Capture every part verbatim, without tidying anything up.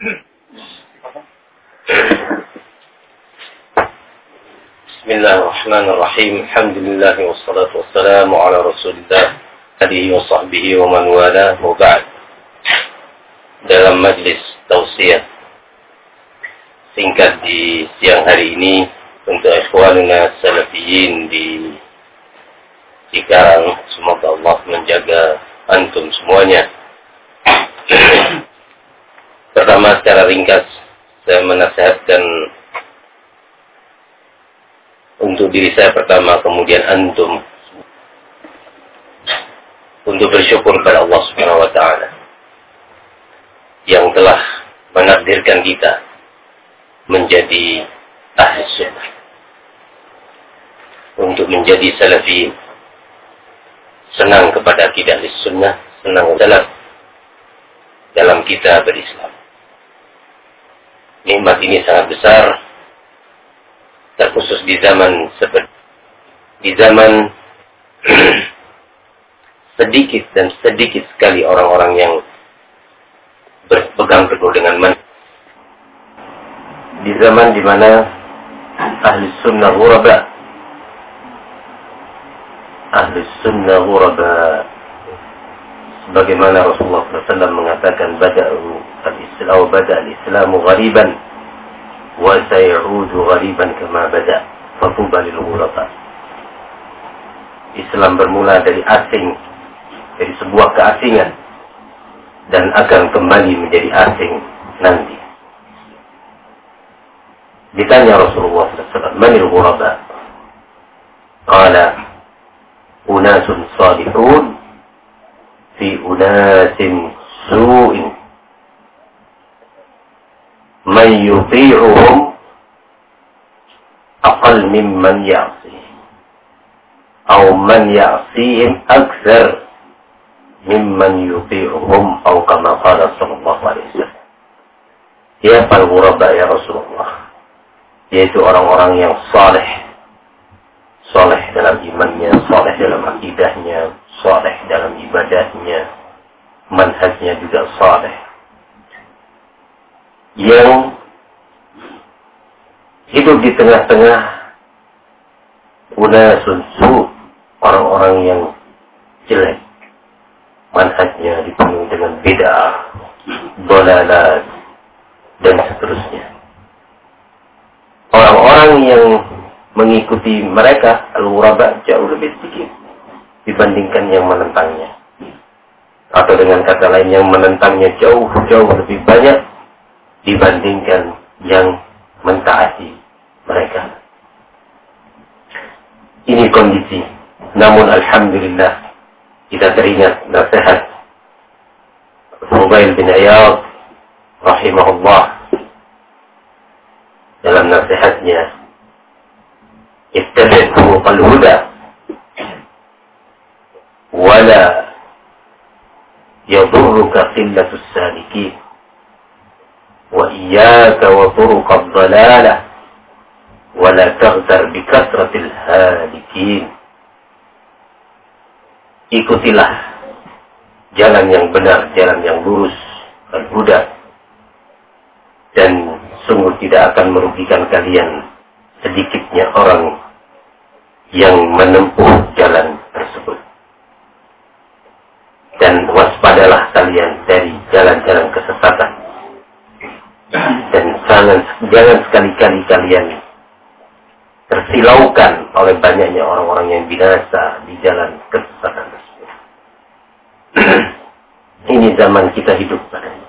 Bismillahirrahmanirrahim. Alhamdulillah wassalatu wassalamu ala Rasulillah alihi wa sahbihi wa man wala wa ba'd. Dalam majlis tausiah singkat di siang hari ini untuk ikhwanuna salafiyin di Cikarang, semoga Allah menjaga antum semuanya. Pertama, secara ringkas saya menasihatkan untuk diri saya pertama, kemudian antum, untuk bersyukur kepada Allah Subhanahu wa taala yang telah menakdirkan kita menjadi ahli sunnah, untuk menjadi salafiyin, senang kepada akidah ahli sunnah, senang salaf dalam kita berislam. Nikmat ini sangat besar, terkhusus di zaman seperti di zaman sedikit dan sedikit sekali orang-orang yang berpegang teguh dengan manhaj. Di zaman di mana ahli sunnah ghuraba, ahli sunnah ghuraba, sebagaimana Rasulullah shallallahu alaihi wasallam mengatakan, bada'u al-islam bada al-islamu ghariban wa sayaudu ghariban kama bada, fatuba lil ghuraba. Islam bermula dari asing, dari sebuah keasingan, dan akan kembali menjadi asing nanti. Ditanya Rasulullah shallallahu alaihi wasallam, manil ghuraba? Qala unasun salihun fi unasin su'in man yuti'uhum aqal mimman ya'si aw man ya'sihim akthar mimman yuti'uhum, aw kama qala sallallahu alaihi wasallam. Ya fal ghuraba ya Rasulullah, yaitu orang-orang yang saleh, saleh dalam imannya, saleh dalam akidahnya, saleh dalam ibadahnya, manhajnya juga saleh, yang hidup di tengah-tengah unasun su, orang-orang yang jelek, manhajnya dipenuhi dengan bid'ah, dalalah, dan seterusnya. Orang-orang yang mengikuti mereka, al-ghuraba, jauh lebih sedikit dibandingkan yang menentangnya. Atau dengan kata lain, yang menentangnya jauh-jauh lebih banyak dibandingkan yang mentaati mereka. Ini kondisi. Namun alhamdulillah, kita teringat nasihat Fudail bin Iyad rahimahullah dalam nasihatnya, ittabi' turuqal huda wala yadurruka qillatus salikin wa iyyaka wa turuqad dhalalah wala taghtar bi kasratil halikin. Ikutilah jalan yang benar, jalan yang lurus, al-huda, dan sungguh tidak akan merugikan kalian sedikitnya orang yang menempuh jalan tersebut. Dan waspadalah kalian dari jalan-jalan kesesatan. Dan jangan, jangan sekali-kali kalian tersilaukan oleh banyaknya orang-orang yang binasa di jalan kesesatan tersebut. Ini zaman kita hidup padanya.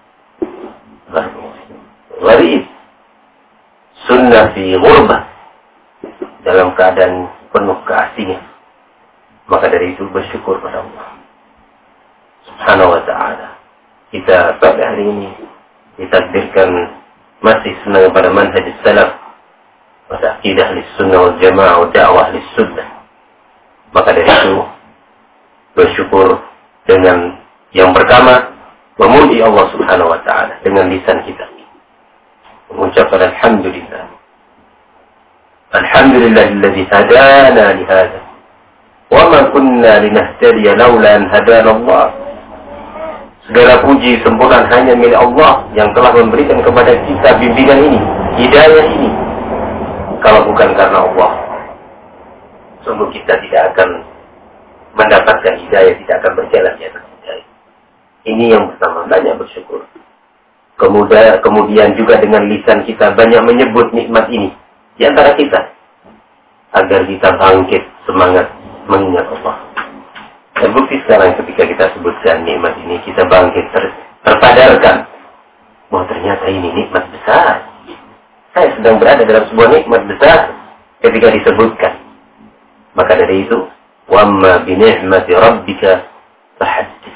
Gharib, sunnah fi ghurbah, dalam keadaan penuh keasingan. Maka dari itu bersyukur pada Allah Subhanahu wa ta'ala. Kita sampai hari ini ditakdirkan masih senang pada manhaj salaf, pada akidah lis-sunnah wal jamaah wa da'wah lis-sunnah. Maka dari itu bersyukur dengan yang pertama, memuji Allah Subhanahu wa ta'ala dengan lisan kita, mengucapkan alhamdulillah, alhamdulillahilladzi hadana li hadza wa ma kunna linahtadiya laula an hadana Allah. Segala puji sempurna hanya milik Allah yang telah memberikan kepada kita bimbingan ini, hidayah ini. Kalau bukan karena Allah, sungguh kita tidak akan mendapatkan hidayah, tidak akan berjalan di atas hidayah. Ini yang pertama, banyak bersyukur. Kemudian, kemudian juga dengan lisan kita banyak menyebut nikmat ini di antara kita, agar kita bangkit semangat mengingat Allah. Terbukti sekarang ketika kita sebutkan nikmat ini, kita bangkit ter, terpadarkan bahwa ternyata ini nikmat besar. Saya sedang berada dalam sebuah nikmat besar ketika disebutkan. Maka dari itu, wamma bi ni'mati rabbika fahaddits.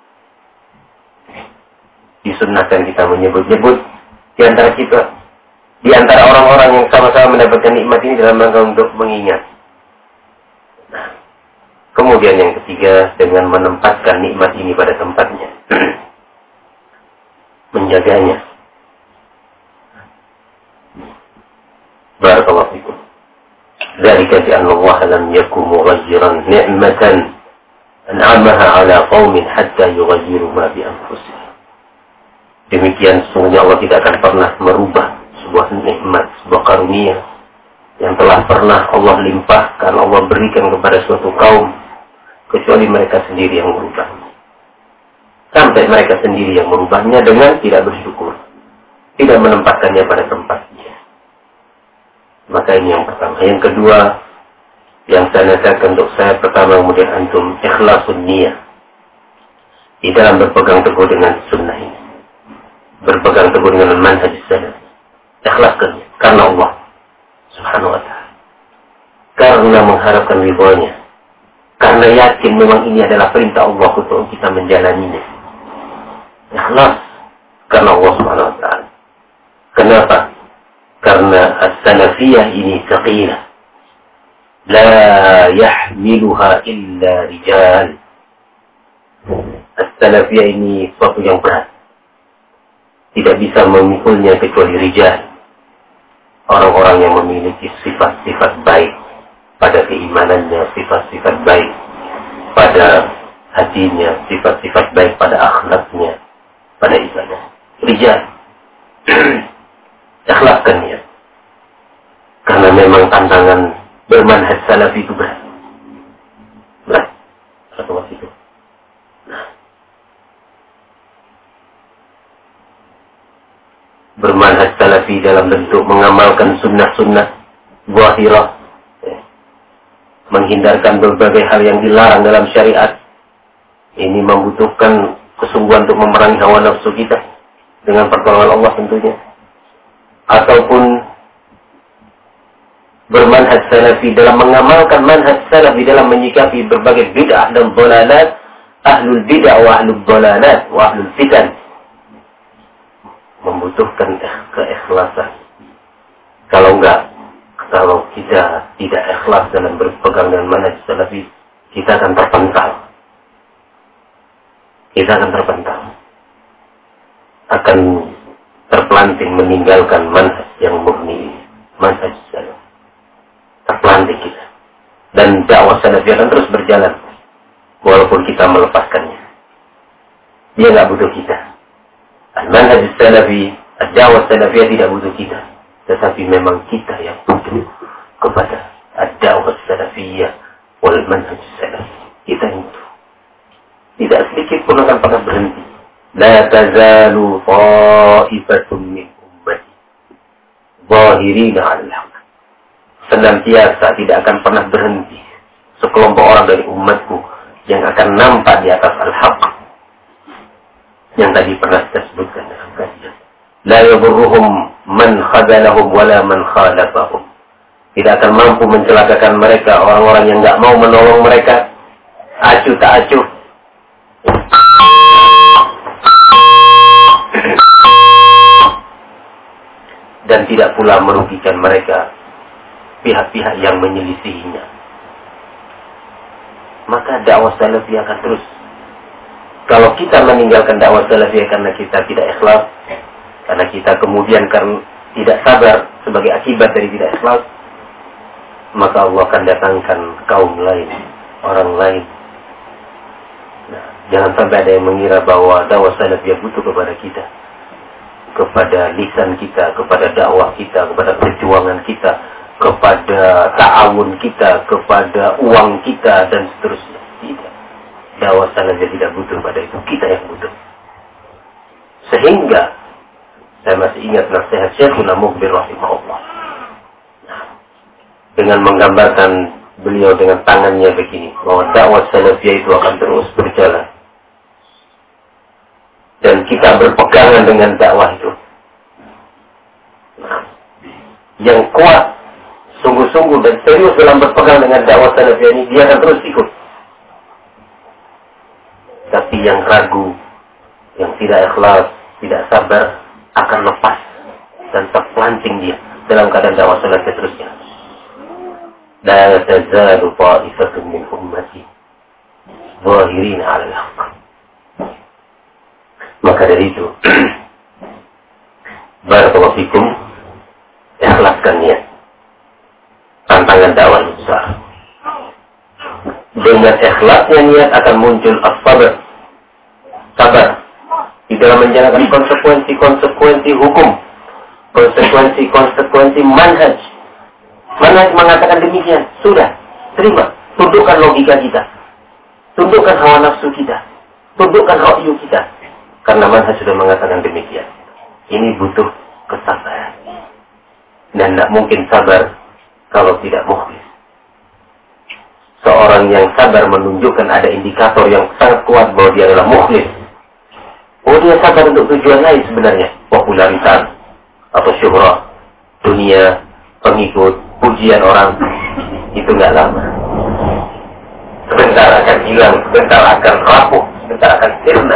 Disunnahkan kita menyebut-nyebut di antara kita, di antara orang-orang yang sama-sama mendapatkan nikmat ini dalam rangka untuk mengingat. Nah, kemudian yang ketiga, dengan menempatkan nikmat ini pada tempatnya, menjaganya. Barakallahu fikum. Dzalika bi anna Allah lam yakun mughayyiran ni'matan an'amaha 'ala qaumin hatta yughayyiru ma bi anfusihim. Demikian sesungguhnya Allah tidak akan pernah merubah sebuah nikmat, sebuah karunia yang telah pernah Allah limpahkan, Allah berikan kepada suatu kaum, kecuali mereka sendiri yang merubahnya. Sampai mereka sendiri yang merubahnya dengan tidak bersyukur, tidak menempatkannya pada tempatnya. Maka ini yang pertama. Yang kedua, yang saya nasihatkan untuk saya, pertama kemudian antum, ikhlasun niyah di dalam berpegang teguh dengan sunnah ini, berpegang teguh dengan manhaj salaf. Ikhlaskan karena Allah Subhanahu wa ta'ala, karena mengharapkan ridhonya, karena yakin memang ini adalah perintah Allah untuk kita menjalaninya. Ikhlas karena Allah Subhanahu wa ta'ala. Kenapa? Karena as-salafiyah ini thaqilah, la yahmiluha illa rijal. As-salafiyah ini suatu yang berat, tidak bisa memikulnya kecuali rijal, orang-orang yang memiliki sifat-sifat baik pada keimanannya, sifat-sifat baik pada hatinya, sifat-sifat baik pada akhlaknya, pada ibadah. Rijal. Ikhlaskan ya. Karena memang tantangan bermanhaj salafi itu berat. Berat. Satu waktu itu. Nah. Bermanhaj salafi dalam bentuk mengamalkan sunnah-sunnah zahirah, ya. Menghindarkan berbagai hal yang dilarang dalam syariat. Ini membutuhkan kesungguhan untuk memerangi hawa nafsu kita dengan pertolongan Allah tentunya. Ataupun bermanhaj salafi dalam mengamalkan manhaj salafi dalam menyikapi berbagai bid'ah dan dhalalat, ahlul bid'ah wa ahlul dhalalat wa ahlul fitan, membutuhkan keikhlasan. Kalau enggak, kalau kita tidak ikhlas dalam berpegang dengan manhaj salafi, kita akan terpental. Kita akan terpental. Akan terpelanting meninggalkan manhaj yang murni, manhaj salaf. Terpelanting kita. Dan dakwah salafi akan terus berjalan walaupun kita melepaskannya. Dia enggak butuh kita. Al-manhaj salafi, ad-dakwah salafiyah tidak butuh kita, tetapi memang kita yang butuh kepada ad-dakwah salafiyah wal manhaj salafi. Kita yang butuh. Tidak sedikit pun akan pernah berhenti. La tazalu ta'ifatun min ummati zahirina 'alal haqq. Senantiasa tidak akan pernah berhenti sekelompok orang dari umatku yang akan nampak di atas al-haqq, yang tadi pernah kita sebutkan dalam kajian. La yadurruhum man khadalahum wala man khalafahum. Tidak akan mampu mencelakakan mereka orang-orang yang enggak mau menolong mereka, acuh tak acuh. Dan tidak pula merugikan mereka pihak-pihak yang menyelisihinya. Maka dakwah salafi akan terus. Kalau kita meninggalkan dakwah salafi karena kita tidak ikhlas, karena kita kemudian karena tidak sabar sebagai akibat dari tidak ikhlas, maka Allah akan datangkan kaum lain, orang lain. Nah, Jangan sampai ada yang mengira bahwa dakwah salafiyah butuh kepada kita, kepada lisan kita, kepada dakwah kita, kepada perjuangan kita, kepada ta'awun kita, kepada uang kita, dan seterusnya. Tidak. Dakwah salafiyah tidak butuh pada itu. Kita yang butuh. Sehingga saya masih ingat nasihat Syekhuna Muqbil rahimahullah. Dengan menggambarkan beliau dengan tangannya begini, bahwa dakwah salafiyah itu akan terus berjalan. Dan kita berpegangan dengan dakwah itu. Nah, yang kuat, sungguh-sungguh dan serius dalam berpegang dengan dakwah salafiyah ini, dia akan terus ikut. Tapi yang ragu, yang tidak ikhlas, tidak sabar, akan lepas dan terpelanting dia dalam keadaan dakwah salafiyah terusnya. La tazalu ta'ifatun min ummati zahirin 'ala al-haqq. Maka dari itu, barakallahu fikum, ikhlaskan niat. Tantangan dakwah yang besar. Dengan ikhlasnya niat akan muncul as-sabr. Sabar di dalam menjalankan konsekuensi-konsekuensi hukum, konsekuensi-konsekuensi manhaj. Manhaj mengatakan demikian, sudah, terima. Tundukkan logika kita, tundukkan hawa nafsu kita, tundukkan ra'yu kita. Karena manhaj sudah mengatakan demikian. Ini butuh kesabaran. Dan tidak mungkin sabar kalau tidak mukhlis. Seorang yang sabar menunjukkan ada indikator yang sangat kuat bahwa dia adalah mukhlis. Oh, dia sabar untuk tujuan lain sebenarnya. Popularitas atau syuhrah, dunia, pengikut, pujian orang. Itu nggak lama. Sebentar akan hilang, sebentar akan rapuh, sebentar akan sirna.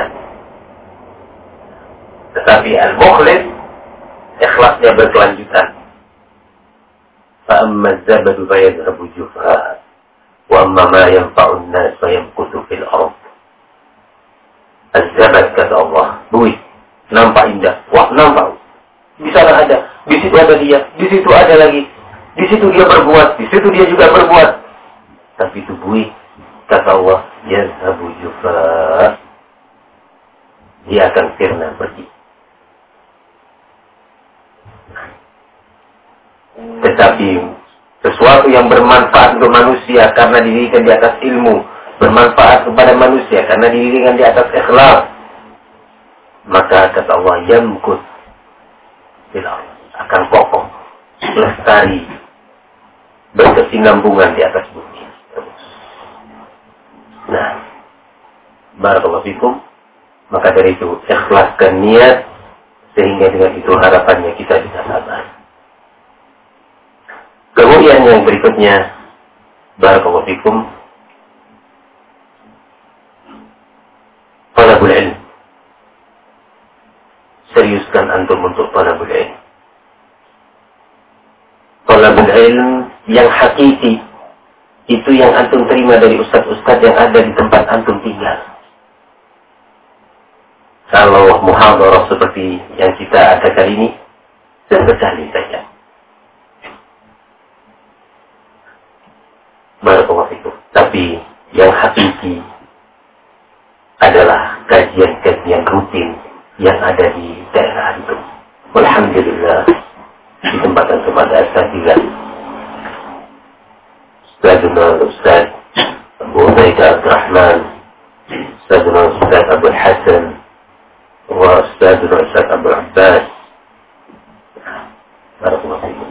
Tetapi al-mukhlis, ikhlasnya berkelanjutan. فَأَمَّا الزَّبَدُ فَيَذْهَبُ جُفْرًا وَأَمَّا مَا يَنْفَعُ النَّاسَ فَيَمْكُثُ فِي الْأَرْضِ. Az-zabad, kata Allah, buih, nampak indah. Wah, nampak. Di sana ada, di situ ada dia, di situ ada lagi. Di situ dia berbuat, di situ dia juga berbuat. Tapi itu buih, kata Allah, يَذْهَبُ جُفْرًا. Dia akan sirna pergi. Tetapi sesuatu yang bermanfaat untuk manusia karena didirikan di atas ilmu, bermanfaat kepada manusia karena didirikan di atas ikhlas, maka kata Allah, yamkut akan kokoh, lestari, berkesinambungan di atas bumi. Nah, barakallahu fikum. Maka dari itu ikhlaskan niat, sehingga dengan itu harapannya kita bisa sabar. Kemudian yang berikutnya, barakallahu fikum, talabul ilm. Seriuskan antum untuk talabul ilm. Talabul ilm yang hakiki, itu yang antum terima dari ustaz-ustaz yang ada di tempat antum tinggal. Kalau muhadarah seperti yang kita ada kali ini, sekali saja. Barakallahu fikum. Tapi yang hakiki adalah kajian-kajian rutin yang ada di daerah itu. Alhamdulillah, di tempat-tempat asatidzah. Ustazuna Ustaz Abu Ubaidah Abdurrahman, Ustazuna Ustaz Abu Hasan, wa Ustazuna Ustaz Abu Abbas. Barakallahu fikum.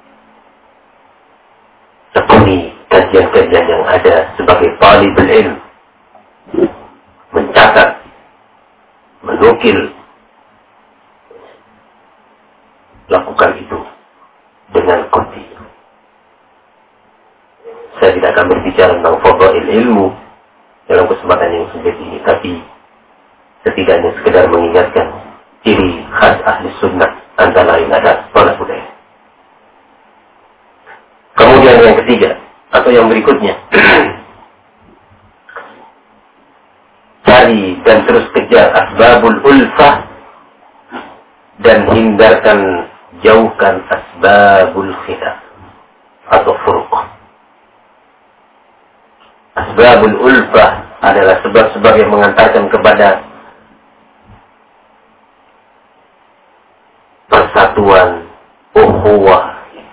Tekuni kajian-kajian yang ada sebagai talibul ilm, mencatat, menukil, lakukan itu dengan kontinu. Saya tidak akan berbicara tentang fadhail ilmu dalam kesempatan yang sempit ini, tapi setidaknya sekedar mengingatkan ciri khas ahli sunnah antara lain ada talabul ilm. Kemudian yang ketiga atau yang berikutnya, cari dan terus kejar asbabul ulfah dan hindarkan, jauhkan asbabul khilaf atau furqah. Asbabul ulfah adalah sebab-sebab yang mengantarkan kepada persatuan, ukhuwah.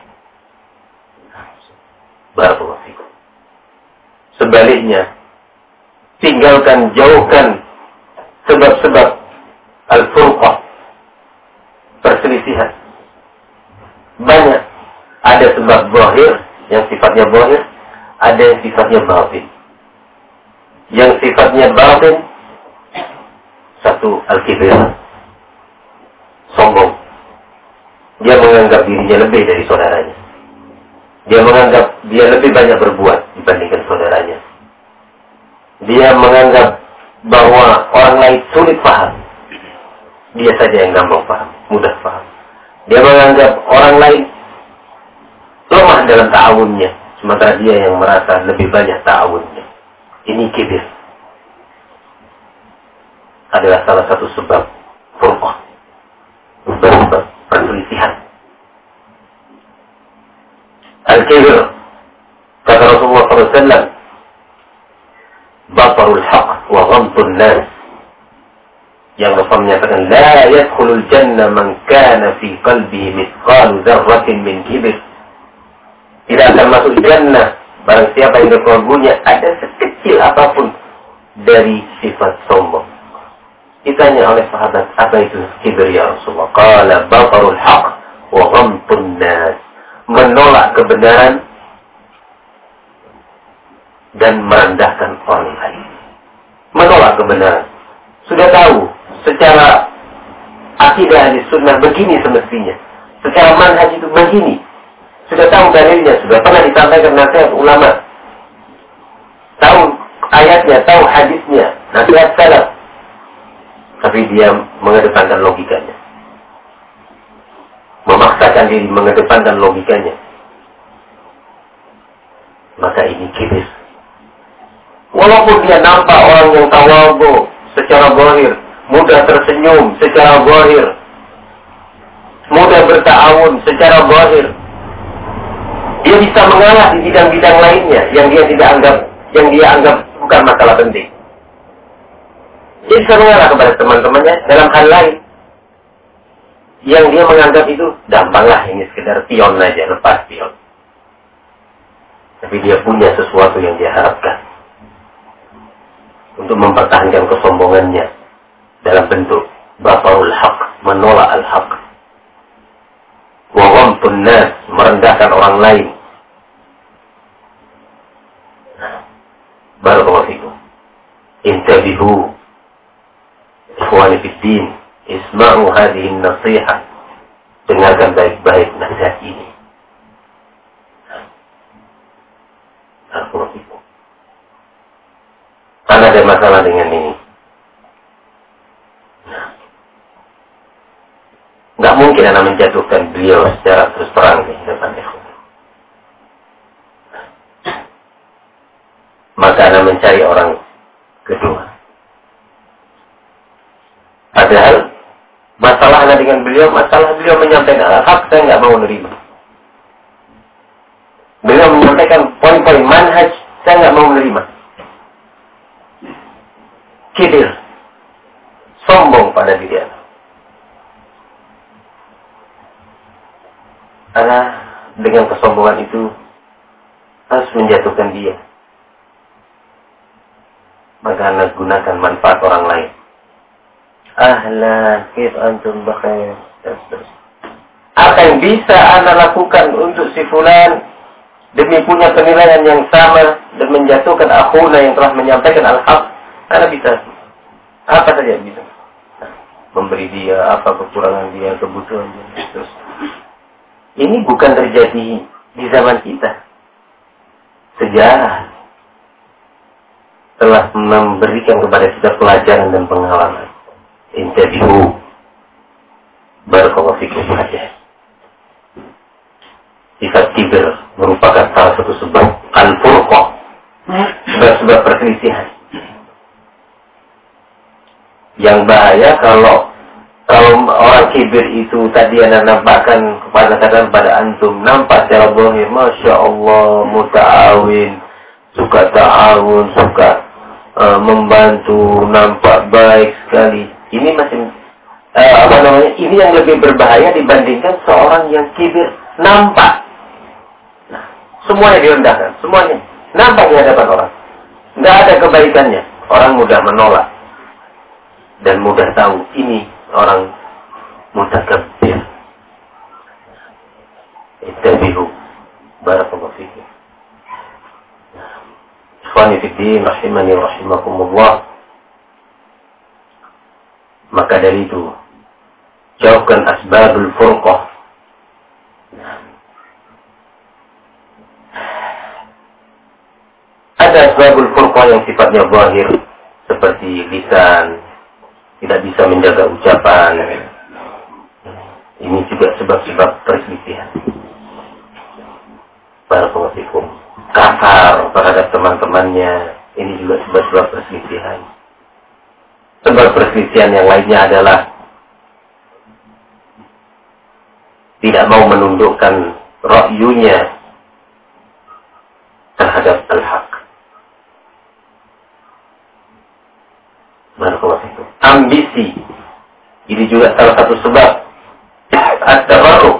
Barakallahu fikum. Sebaliknya, tinggalkan, jauhkan sebab-sebab al-furqah, perselisihan. Banyak. Ada sebab zahir, yang sifatnya zahir, ada yang sifatnya batin. Yang sifatnya batin, satu, al-kibir, sombong. Dia menganggap dirinya lebih dari saudaranya. Dia menganggap dia lebih banyak berbuat dibandingkan saudaranya. Dia menganggap bahwa orang lain sulit paham. Dia saja yang gampang paham, mudah paham. Dia menganggap orang lain lemah dalam ta'awunnya, sementara dia yang merasa lebih banyak ta'awunnya. Ini kibir. Adalah salah satu sebab furqah, sebab perselisihan. Al-kibir, kata Rasulullah shallallahu alaihi wasallam, batarul haq wa ghamtun nas. Yang Rasul menyatakan, la yadkhulul jannah man kana fi qalbihi mithqalu dzarratin min kibir. Tidak akan masuk jannah barang siapa yang di kalbunya ada sekecil apapun dari sifat sombong. Ditanya oleh sahabat, apa itu kibir ya Rasulullah? Qala batarul haq wa ghamtun nas. Menolak kebenaran dan merendahkan orang lain. Menolak kebenaran. Sudah tahu secara akidah ahli sunnah begini semestinya. Secara manhaj itu begini. Sudah tahu dalilnya, sudah pernah disampaikan nasihat ulama. Tahu ayatnya, tahu hadisnya, nasihat salaf. Tapi dia mengedepankan logikanya. Memaksakan diri mengedepankan logikanya. Maka ini kibir. Walaupun dia nampak orang yang tawadhu secara zahir, mudah tersenyum secara zahir, mudah berta'awun secara zahir, dia bisa mengalah di bidang-bidang lainnya yang dia tidak anggap, yang dia anggap bukan masalah penting. Dia bisa mengalah kepada teman-temannya dalam hal lain yang dia menganggap itu gampanglah, ini sekedar pion aja, lepas pion. Tapi dia punya sesuatu yang dia harapkan untuk mempertahankan kesombongannya dalam bentuk batarul haq, menolak al-haq, wa ghamtun nas, merendahkan orang lain. Barakallahu fikum. Intabihu ikhwani fid din, isma'u hadhihi an-nasiha. Dengarkan baik-baik nasihat ini. Barakallahu fikum. Karena ada masalah dengan ini. Nggak mungkin Anda menjatuhkan beliau secara terus terang di depan ikhwan. Maka Anda mencari orang kedua. Padahal masalah Anda dengan beliau, masalah beliau menyampaikan al-haq, saya nggak mau menerima. Beliau menyampaikan poin-poin manhaj, saya nggak mau menerima. Kibir, sombong pada diri Anda. Karena dengan kesombongan itu harus menjatuhkan dia. Maka Anda gunakan manfaat orang lain. Ahlan, kif antum bakhair. Apa yang bisa Anda lakukan untuk si fulan demi punya penilaian yang sama dan menjatuhkan akhuna yang telah menyampaikan al-haq, Anda bisa. Apa saja bisa. Memberi dia apa kekurangan dia, kebutuhan dia. Terus. Ini bukan terjadi di zaman kita. Sejarah telah memberikan kepada kita pelajaran dan pengalaman. Intabihu. Barakallahu fikum saja. Sifat kibir merupakan salah satu sebab al-furqah. Sebab-sebab perselisihan. Yang bahaya kalau kalau orang kibir itu tadi Anda nampakkan kepada katakan pada antum, nampak secara zahir, masya Allah, muta'awin, suka ta'awun, suka uh, membantu, nampak baik sekali. Ini masih uh, apa namanya? Ini yang lebih berbahaya dibandingkan seorang yang kibir nampak. Nah, semuanya direndahkan, semuanya nampak di hadapan orang. Nggak ada kebaikannya. Orang mudah menolak dan mudah tahu ini orang mutakabbir. Ittabi'u. Barakallahu fikum. Ikhwani fi din, rahimani wa rahimakumullah. Maka dari itu, jauhkan asbabul furqah. Ada asbabul furqah yang sifatnya zahir, seperti lisan, tidak bisa menjaga ucapan. Ini juga sebab-sebab perselisihan. Barakallahu fikum. Kasar terhadap teman-temannya, ini juga sebab-sebab perselisihan. Sebab perselisihan yang lainnya adalah tidak mau menundukkan ra'yunya terhadap al-haq. Barakallahu fikum. Ambisi, ini juga salah satu sebab at-tabarruk.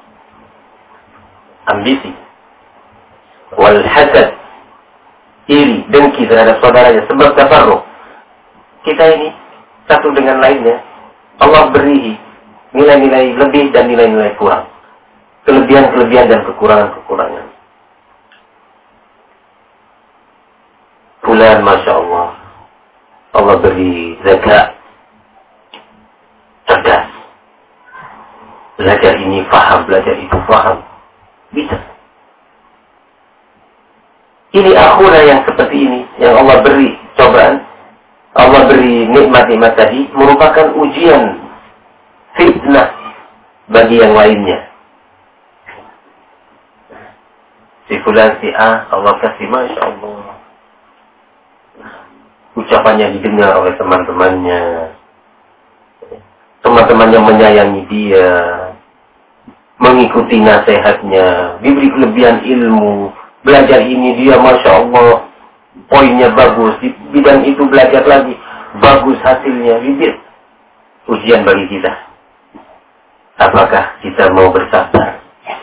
Ambisi. Wal hasad, iri, dengki terhadap saudaranya, sebab tafarruq. Kita ini satu dengan lainnya, Allah beri nilai-nilai lebih dan nilai-nilai kurang, kelebihan-kelebihan dan kekurangan-kekurangan. Fulan, masya Allah, Allah beri zakat, cerdas, belajar ini faham, belajar itu faham, bisa. Ini akhuna yang seperti ini, yang Allah beri cobaan, Allah beri nikmat-nikmat tadi, merupakan ujian, fitnah bagi yang lainnya. Si fulan, si A, Allah kasih, masya Allah. Ucapannya didengar oleh teman-temannya. Teman-temannya menyayangi dia, mengikuti nasihatnya, diberi kelebihan ilmu. Belajar ini dia, masya Allah, poinnya bagus. Di bidang itu belajar lagi, bagus hasilnya. Bibir ujian bagi kita. Apakah kita mau bersabar,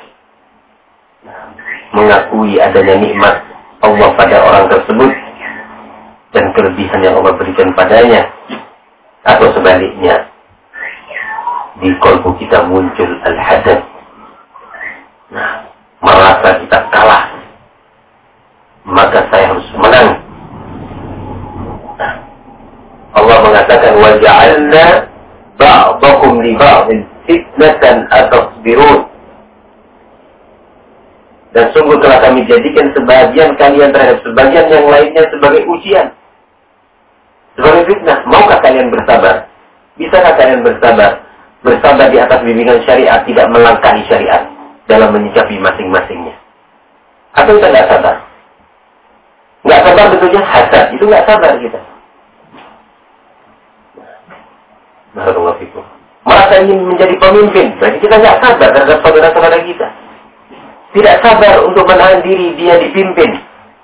mengakui adanya nikmat Allah pada orang tersebut dan kelebihan yang Allah berikan padanya, atau sebaliknya di kalbu kita muncul al-hasad, nah, merasa kita kalah, maka saya harus menang. Nah, Allah mengatakan wa ja'alna ba'dakum li ba'din fitnatan atasbirun. Dan sungguh telah kami jadikan sebagian kalian terhadap sebagian yang lainnya sebagai ujian, sebagai fitnah. Maukah kalian bersabar? Bisakah kalian bersabar? Bersabar di atas bimbingan syariat, tidak melangkahi syariat dalam menyikapi masing-masingnya. Atau kita tidak sabar? Nggak sabar betulnya hasad, itu nggak sabar kita. Barakallahu fikum. Merasa ingin menjadi pemimpin, berarti kita nggak sabar terhadap saudara-saudara kita. Tidak sabar untuk menahan diri dia dipimpin.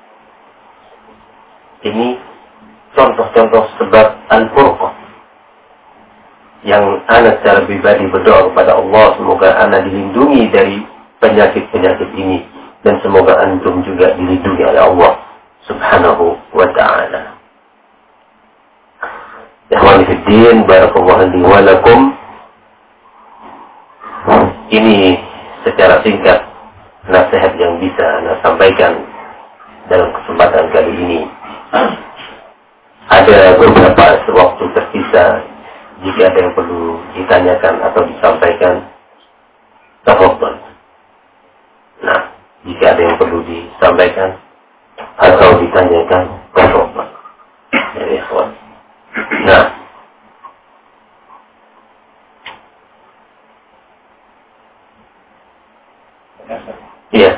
Ini contoh-contoh sebab al-furqah yang ana secara pribadi berdoa kepada Allah, semoga ana dilindungi dari penyakit-penyakit ini, dan semoga antum juga dilindungi oleh Allah Subhanahu wa ta'ala. Ikhwani fi din, barakallahu li wa lakum. Ini secara singkat nasihat yang bisa Anda sampaikan dalam kesempatan kali ini. Ada beberapa waktu tersisa, jika ada yang perlu ditanyakan atau disampaikan, tafadhol. Nah, jika ada yang perlu disampaikan atau ditanyakan, tafadhol. Ya, ikhwan. Nah, iya.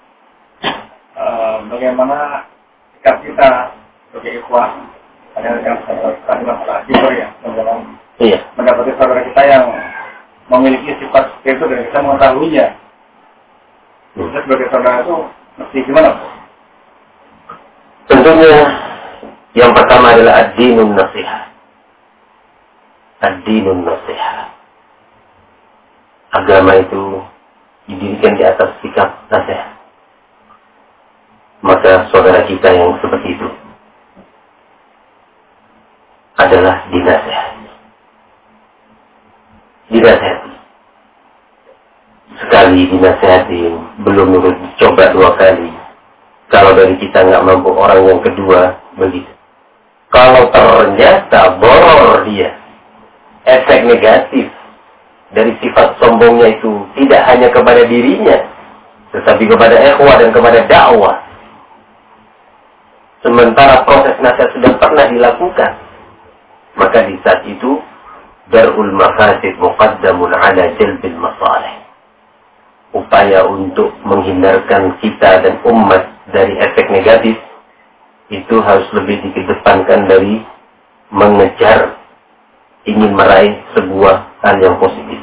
Uh, bagaimana sikap kita sebagai ikhwan ada yang tadi masalah sifat ya, dalam iya. mendapati saudara kita yang memiliki sifat seperti itu dan kita mengetahuinya. Hmm. Kita sebagai saudara itu mesti gimana? Tentunya Yang pertama adalah ad-dinun nasihah. Ad-dinun nasihah. Agama itu didirikan di atas sikap nasihat. Maka saudara kita yang seperti itu adalah dinasihati. Dinasihati. Sekali dinasihati, belum nurut, coba dua kali. Kalau dari kita nggak mampu, orang yang kedua begitu. Kalau ternyata boror dia, efek negatif dari sifat sombongnya itu tidak hanya kepada dirinya, tetapi kepada ikhwah dan kepada dakwah. Sementara proses nasihat sudah pernah dilakukan, maka di saat itu darul mafasid muqaddamun ala jalbil masalih. Upaya untuk menghindarkan kita dan umat dari efek negatif itu harus lebih dikedepankan dari mengejar ingin meraih sebuah hal yang positif.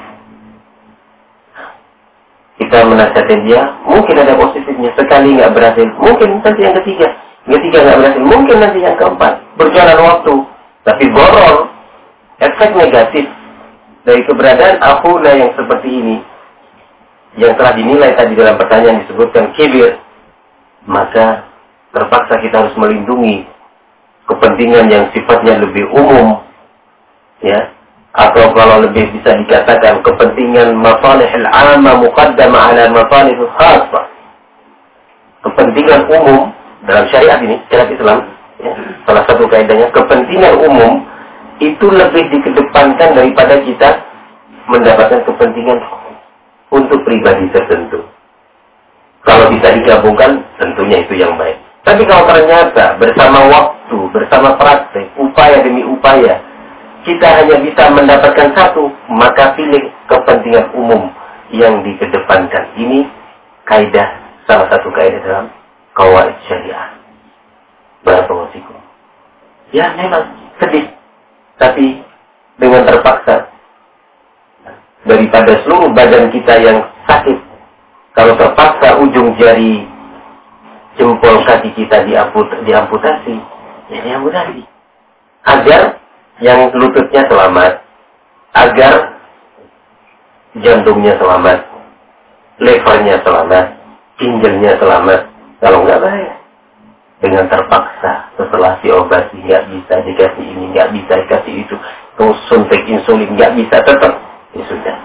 Kita menasihatin dia, mungkin ada positifnya, sekali nggak berhasil, mungkin nanti yang ketiga, yang ketiga nggak berhasil, mungkin nanti yang keempat, berjalan waktu, tapi borol efek negatif dari keberadaan akhuna yang seperti ini, yang telah dinilai tadi dalam pertanyaan disebutkan kibir, maka terpaksa kita harus melindungi kepentingan yang sifatnya lebih umum, ya, atau kalau lebih bisa dikatakan kepentingan masalihil amma muqaddama ala masalihil khassa. Kepentingan umum dalam syariat ini, syariat Islam, ya, salah satu kaidahnya kepentingan umum itu lebih dikedepankan daripada kita mendapatkan kepentingan untuk pribadi tertentu. Kalau bisa digabungkan, tentunya itu yang baik. Tapi kalau ternyata bersama waktu, bersama praktek, upaya demi upaya, kita hanya bisa mendapatkan satu, maka pilih kepentingan umum yang dikedepankan. Ini kaidah, salah satu kaidah dalam qawaid syariah. Barakallahu fikum. Ya memang sedih, tapi dengan terpaksa, daripada seluruh badan kita yang sakit, kalau terpaksa ujung jari jempol kaki kita diamput, diamputasi, ya diamputasi. Agar yang lututnya selamat, agar jantungnya selamat, levernya selamat, ginjalnya selamat. Kalau nggak bahaya. Dengan terpaksa setelah diobati, nggak bisa dikasih ini, nggak bisa dikasih itu, terus suntik insulin, nggak bisa, tetap, ya sudah.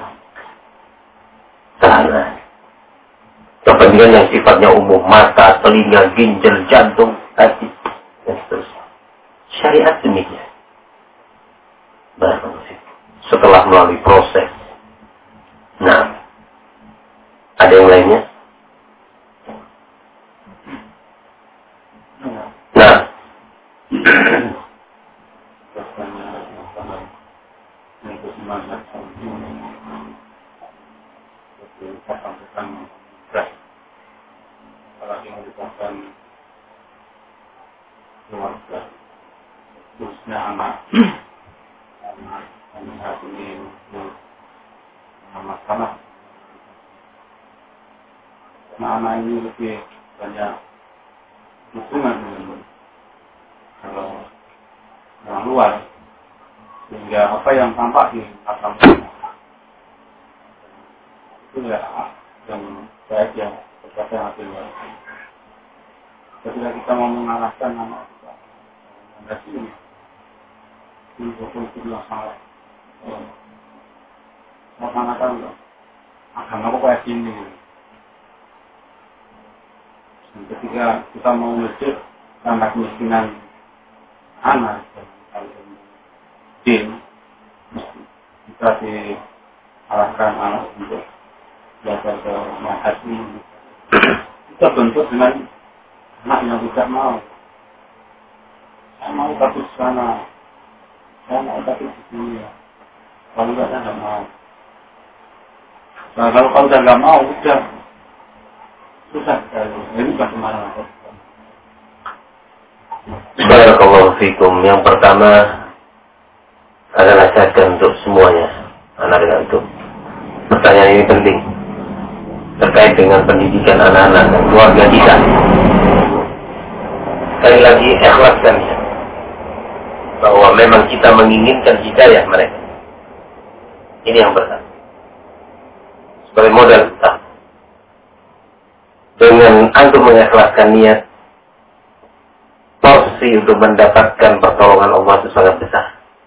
Salah. Kepentingan yang sifatnya umum, mata, telinga, ginjal, jantung, hati, dan seterusnya. Syariat demikian. Setelah melalui proses. Nah, ada yang lainnya? Nah, keluarga, khususnya anak, anak, anak saat ini masalah. Karena anak ini lebih banyak hubungan dengan kalau orang luar, sehingga apa yang tampak di atas itu ya yang baik yang kepada hati luar. Ketika kita mau mengarahkan anak kita mengenai ini, ini betul-betul yang sangat mengatakan agama kok kayak gini. Dan ketika kita mau mengejar tanda kemiskinan anak dan din, kita diarahkan anak untuk belajar ke mahat ini. Kita bentuk dengan anak yang tidak mau. Saya mau tapi di sana, saya mau tapi di sini. Kalau enggak, saya nggak mau. Nah, kalau kalau udah nggak mau, udah susah sekali. Ini bagaimana? Barakallahu fikum. Yang pertama adalah nasihatkan untuk semuanya, anak dan antum. Pertanyaan ini penting terkait dengan pendidikan anak-anak dan keluarga kita. Sekali lagi, ikhlaskan ya. bahwa memang kita menginginkan hidayah mereka. Ini yang pertama. Sebagai modal utama. Dengan antum mengikhlaskan niat, porsi untuk mendapatkan pertolongan Allah itu sangat besar.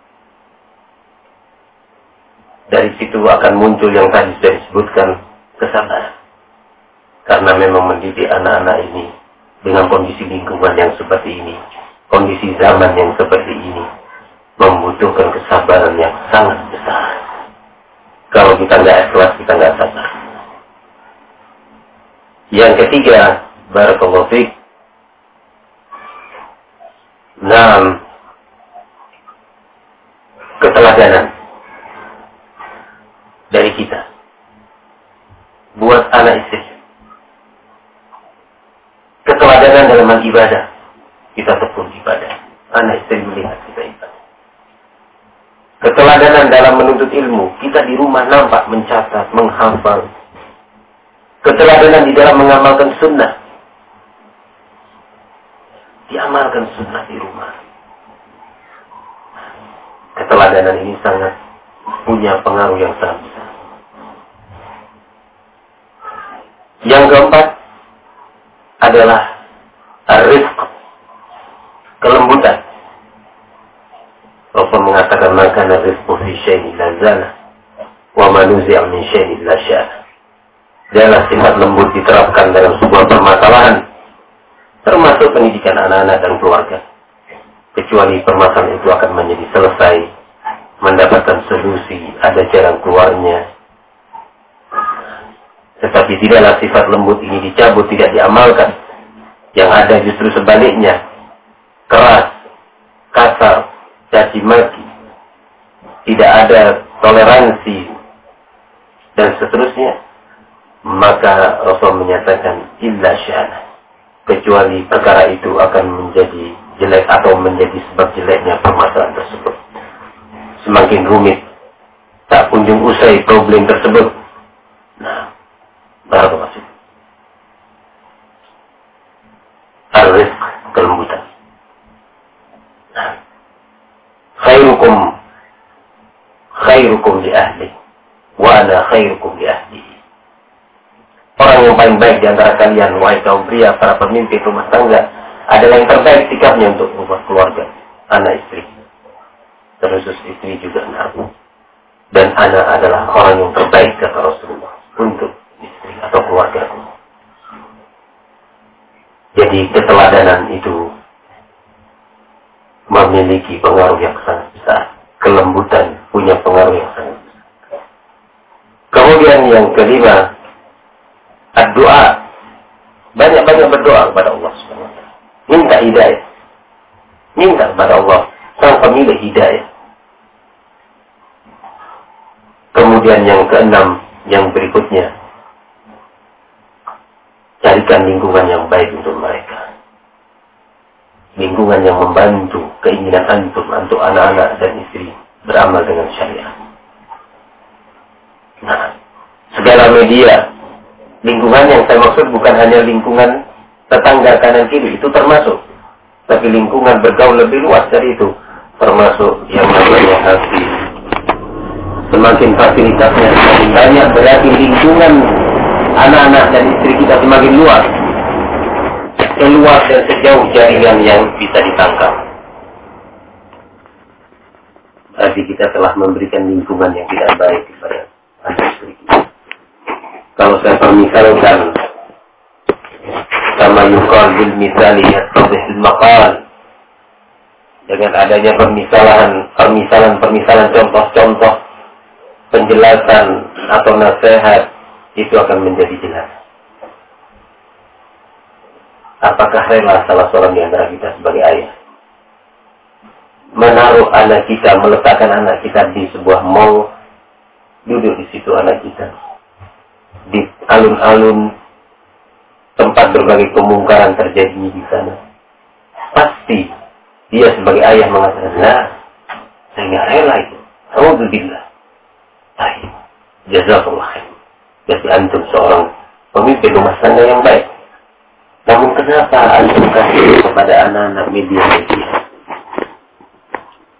Dari situ akan muncul yang tadi sudah disebutkan, kesabaran. Karena memang mendidik anak-anak ini dengan kondisi lingkungan yang seperti ini, kondisi zaman yang seperti ini, membutuhkan kesabaran yang sangat besar. Kalau kita nggak ikhlas, kita nggak sabar. Yang ketiga, barakallahu fiik. Naam, keteladanan dari kita buat anak istri. Keteladanan dalam ibadah, kita tekun ibadah. Anak istri melihat kita ibadah. Keteladanan dalam menuntut ilmu, kita di rumah nampak mencatat, menghafal. Keteladanan di dalam mengamalkan sunnah, diamalkan sunnah di rumah. Keteladanan ini sangat punya pengaruh yang sangat besar. Yang keempat adalah ar-rifq, kelembutan. Rasul mengatakan maka ar-rifqu fi syai'in la zala wa ma nuzi'a min syai'in la sya'ala. Adalah sifat lembut diterapkan dalam sebuah permasalahan, termasuk pendidikan anak-anak dan keluarga. Kecuali permasalahan itu akan menjadi selesai, mendapatkan solusi, ada jalan keluarnya. Tetapi tidaklah sifat lembut ini dicabut, tidak diamalkan. Yang ada justru sebaliknya, keras, kasar, caci maki, tidak ada toleransi, dan seterusnya. Maka Rasul menyatakan illa sya'na, kecuali perkara itu akan menjadi jelek atau menjadi sebab jeleknya permasalahan tersebut. Semakin rumit, tak kunjung usai problem tersebut. Nah, barakallahu fiik. Ar-rifq, kelembutan. Nah, khairukum khairukum li ahli wa ana khairukum li ahli. Orang yang paling baik di antara kalian, wahai kaum pria, para pemimpin rumah tangga, adalah yang terbaik sikapnya untuk rumah keluarga, anak istri. Terus istri juga anak. Dan anak adalah orang yang terbaik, kata Rasulullah, untuk istri atau keluarga. Jadi keteladanan itu memiliki pengaruh yang sangat besar. Kelembutan punya pengaruh yang sangat besar. Kemudian yang kelima, doa. Banyak-banyak berdoa kepada Allah subhanahu wa taala. Minta hidayah. Minta kepada Allah sang pemilik hidayah. Kemudian yang keenam, yang berikutnya, carikan lingkungan yang baik untuk mereka. Lingkungan yang membantu keinginan antum, untuk anak-anak dan istri beramal dengan syariat. Nah, segala media, lingkungan yang saya maksud bukan hanya lingkungan tetangga kanan kiri, itu termasuk. Tapi lingkungan bergaul lebih luas dari itu, termasuk yang namanya hati. Semakin fasilitasnya semakin banyak, berarti lingkungan anak-anak dan istri kita semakin luas. Seluas dan sejauh jaringan yang bisa ditangkap. Berarti kita telah memberikan lingkungan yang tidak baik kepada anak istri kita. Kalau saya permisalkan, sama yukal bil misali yattadihil maqal, dengan adanya permisalan, permisalan, permisalan, contoh-contoh, penjelasan atau nasihat, itu akan menjadi jelas. Apakah rela salah seorang di antara kita sebagai ayah menaruh anak kita, meletakkan anak kita di sebuah mall, duduk di situ anak kita, di alun-alun tempat berbagai kemungkaran terjadi di sana? Pasti dia sebagai ayah mengatakan, nah, saya nggak rela itu. Alhamdulillah. Baik, jazakallah khair. Jadi antum seorang pemimpin rumah tangga yang baik. Namun kenapa antum kasih kepada anak-anak media-media?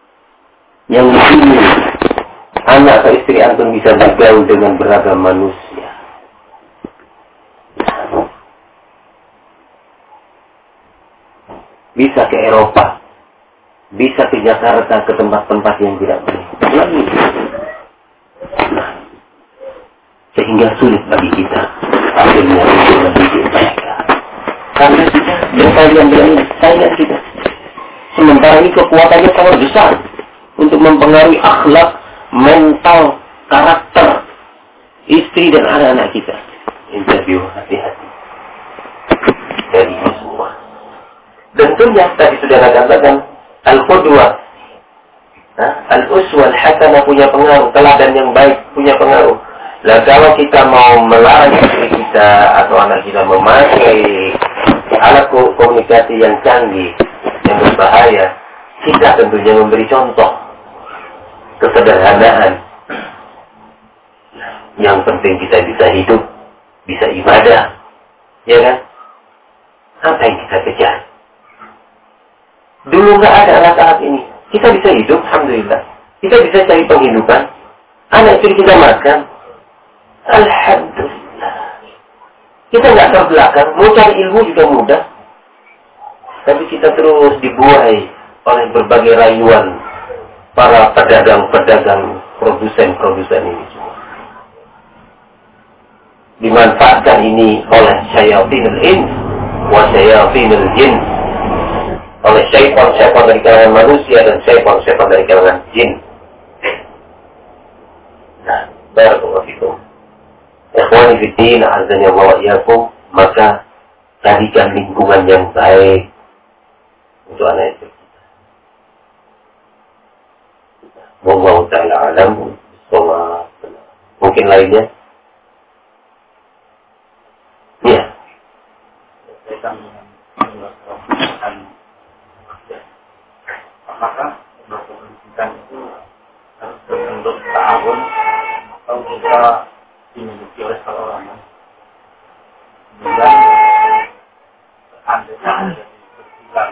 yang di sini anak atau istri antum bisa bergaul dengan beragam manusia. Bisa ke Eropa, bisa ke Jakarta, ke tempat-tempat yang tidak boleh lagi. Sehingga sulit bagi kita akhirnya untuk mendidik mereka. Karena kita berkalian dengan saingan kita. Sementara ini kekuatannya sangat besar untuk mempengaruhi akhlak, mental, karakter istri dan anak-anak kita. Interview hati-hati dari ini semua. Tentunya tadi sudah katakan al-qudwah, al-uswah al-hasanah punya pengaruh, teladan yang baik punya pengaruh. Lah kalau kita mau melarang istri kita atau anak kita memakai alat komunikasi yang canggih, yang berbahaya, kita tentunya memberi contoh kesederhanaan. Yang penting kita bisa hidup, bisa ibadah, ya kan? Apa yang kita kejar? Dulu nggak ada alat-alat ini, kita bisa hidup, alhamdulillah. Kita bisa cari penghidupan, anak istri kita makan, alhamdulillah. Kita nggak terbelakang, mau cari ilmu juga mudah. Tapi kita terus dibuai oleh berbagai rayuan para pedagang-pedagang, produsen-produsen ini semua. Dimanfaatkan ini oleh syayatinul ins wa syayatinul jin, oleh syaitan-syaitan dari kalangan manusia dan syaitan-syaitan dari kalangan jin. Nah, barakallahu fikum. Ikhwani fiddin, azani Allah wa iyyakum, maka carikan lingkungan yang baik untuk anak itu. Wallahu ta'ala alam bisawab. Mungkin lainnya? Iya. Apakah pendidikan itu harus berbentuk ta'awun atau bisa dimiliki oleh seorang? Kemudian seandainya berbilang.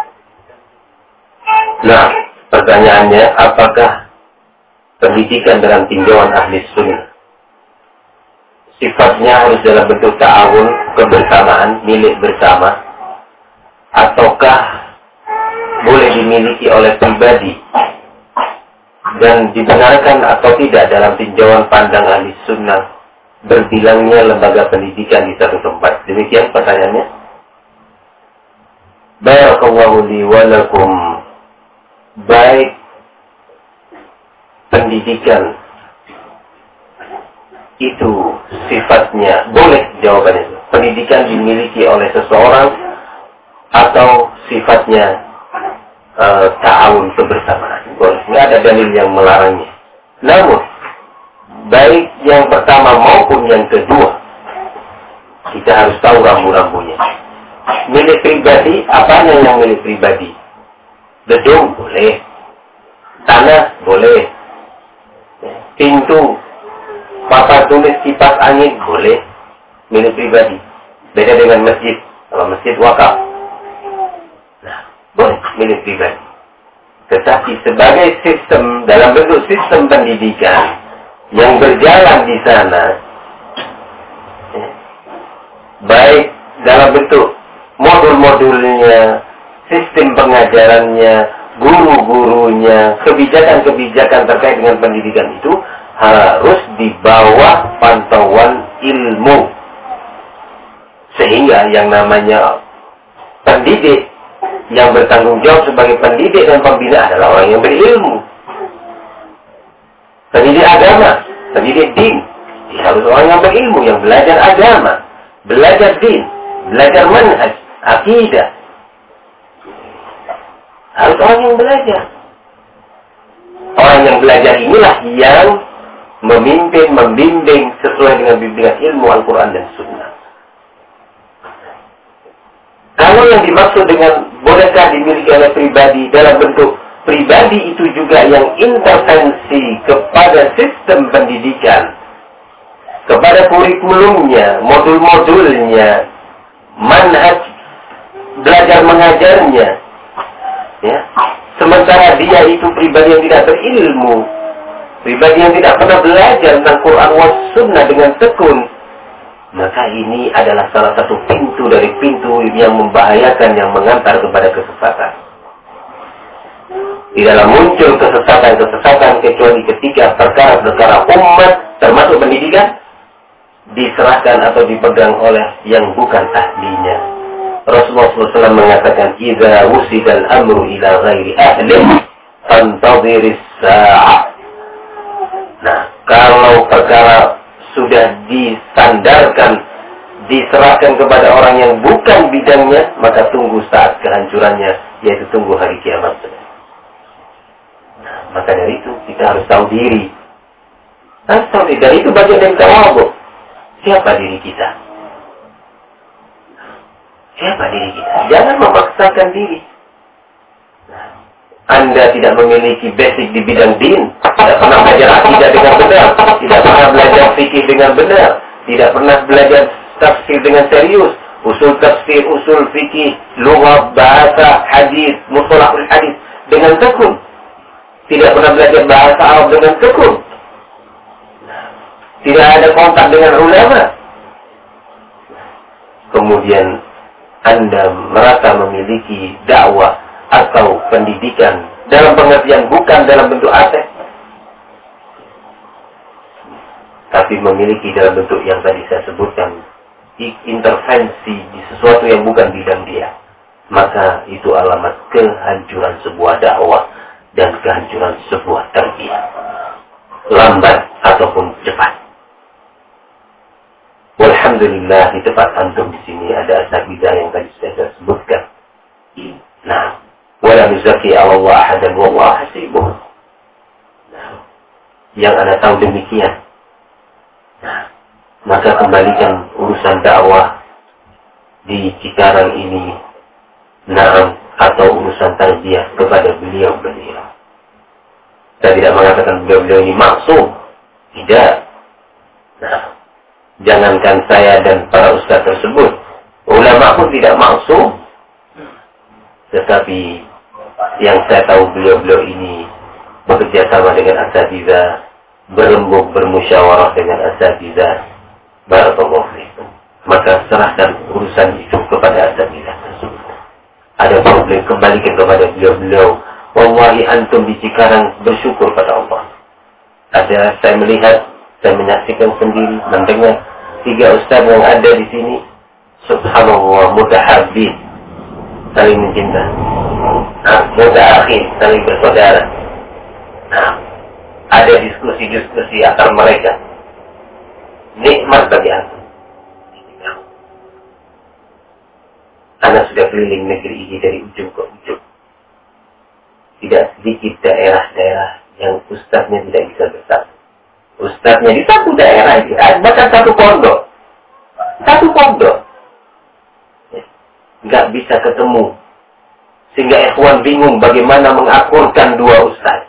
Nah, pertanyaannya, apakah pendidikan dalam tinjauan ahli sunnah sifatnya harus dalam bentuk ta'awun, kebersamaan, milik bersama, ataukah boleh dimiliki oleh pribadi dan dibenarkan atau tidak dalam tinjauan pandang ahli sunnah berbilangnya lembaga pendidikan di satu tempat? Demikian pertanyaannya. Barakallahu li wa lakum. Baik pendidikan itu sifatnya, boleh jawabannya, pendidikan dimiliki oleh seseorang atau sifatnya uh, ta'awun, kebersamaan, boleh, nggak ada dalil yang melarangnya. Namun baik yang pertama maupun yang kedua, kita harus tahu rambu-rambunya. Milik pribadi, apanya yang milik pribadi? Gedung boleh, tanah boleh, pintu, papan tulis, kipas angin boleh, milik pribadi. Beda dengan masjid. Kalau masjid wakaf, nah, boleh milik pribadi. Tetapi sebagai sistem, dalam bentuk sistem pendidikan yang berjalan di sana, ya, baik dalam bentuk modul-modulnya, sistem pengajarannya, guru-gurunya, kebijakan-kebijakan terkait dengan pendidikan itu harus di bawah pantauan ilmu. Sehingga yang namanya pendidik, yang bertanggung jawab sebagai pendidik dan pembina adalah orang yang berilmu. Pendidik agama, pendidik din, dia harus orang yang berilmu, yang belajar agama, belajar din, belajar manhaj, akidah. Harus orang yang belajar. Orang yang belajar inilah yang memimpin, membimbing sesuai dengan bimbingan ilmu Al-Quran dan Sunnah. Kalau yang dimaksud dengan bolehkah dimiliki oleh pribadi dalam bentuk pribadi itu juga yang intervensi kepada sistem pendidikan, kepada kurikulumnya, modul-modulnya, manhaj belajar mengajarnya, ya, Sementara dia itu pribadi yang tidak berilmu, pribadi yang tidak pernah belajar tentang Quran wa Sunnah dengan tekun, maka ini adalah salah satu pintu dari pintu yang membahayakan, yang mengantar kepada kesesatan. Tidaklah muncul kesesatan-kesesatan kecuali ketika perkara-perkara umat, termasuk pendidikan, diserahkan atau dipegang oleh yang bukan ahlinya. Rasulullah shallallahu alaihi wasallam mengatakan, "Idza wusida al-amru ila ghairi ahlihi, fantadhiris sa'ah." Nah, kalau perkara sudah disandarkan, diserahkan kepada orang yang bukan bidangnya, maka tunggu saat kehancurannya, yaitu tunggu hari kiamat. Nah, maka dari itu kita harus tahu diri. Harus tahu diri. Dan itu bagian dari tawadhu. Siapa diri kita? Siapa diri kita? Jangan memaksakan diri. Nah, Anda tidak memiliki basic di bidang din, tidak pernah belajar akidah dengan benar, tidak pernah belajar fikih dengan benar, tidak pernah belajar tafsir dengan serius, usul tafsir, usul fikih, lughat, bahasa, hadis, mustalahul hadis dengan tekun. Tidak pernah belajar bahasa Arab dengan tekun. Tidak ada kontak dengan ulama. Kemudian Anda merasa memiliki dakwah atau pendidikan dalam pengertian bukan dalam bentuk aset, tapi memiliki dalam bentuk yang tadi saya sebutkan, intervensi di sesuatu yang bukan bidang dia, maka itu alamat kehancuran sebuah dakwah dan kehancuran sebuah tarbiyah, lambat ataupun cepat. Alhamdulillah, di tempat antum di sini ada asatidzah yang tadi saya sebutkan. Nah, wala nuzaki Allah ahadan wallahu hasibuh. Nah, yang Anda tahu demikian. Nah, maka kembalikan urusan dakwah di Cikarang ini, naam, atau urusan tarbiyah kepada beliau-beliau. Saya tidak mengatakan beliau-beliau ini maksum, tidak. Nah, jangankan saya dan para ustaz tersebut, ulama pun tidak maksum. Tetapi yang saya tahu beliau-beliau ini bekerja sama dengan asatidzah, berembuk bermusyawarah dengan asatidzah. Barakallahu fiikum. Maka serahkan urusan itu kepada asatidzah tersebut. Ada problem, kembalikan kepada beliau-beliau. Wallahi antum di Cikarang bersyukur pada Allah. Ada, saya melihat, saya menyaksikan sendiri, mendengar tiga ustaz yang ada di sini, subhanallah, mutahabbin, saling mencinta. Nah, mutaakhir, saling bersaudara. Nah, ada diskusi-diskusi antar mereka. Nikmat bagi antum. Anak sudah keliling negeri ini dari ujung ke ujung. Tidak sedikit daerah-daerah yang ustaznya tidak bisa bersatu. Ustaznya di satu daerah ini, bahkan satu pondok. Satu pondok. Nggak bisa ketemu. Sehingga ikhwan bingung bagaimana mengakurkan dua ustaz.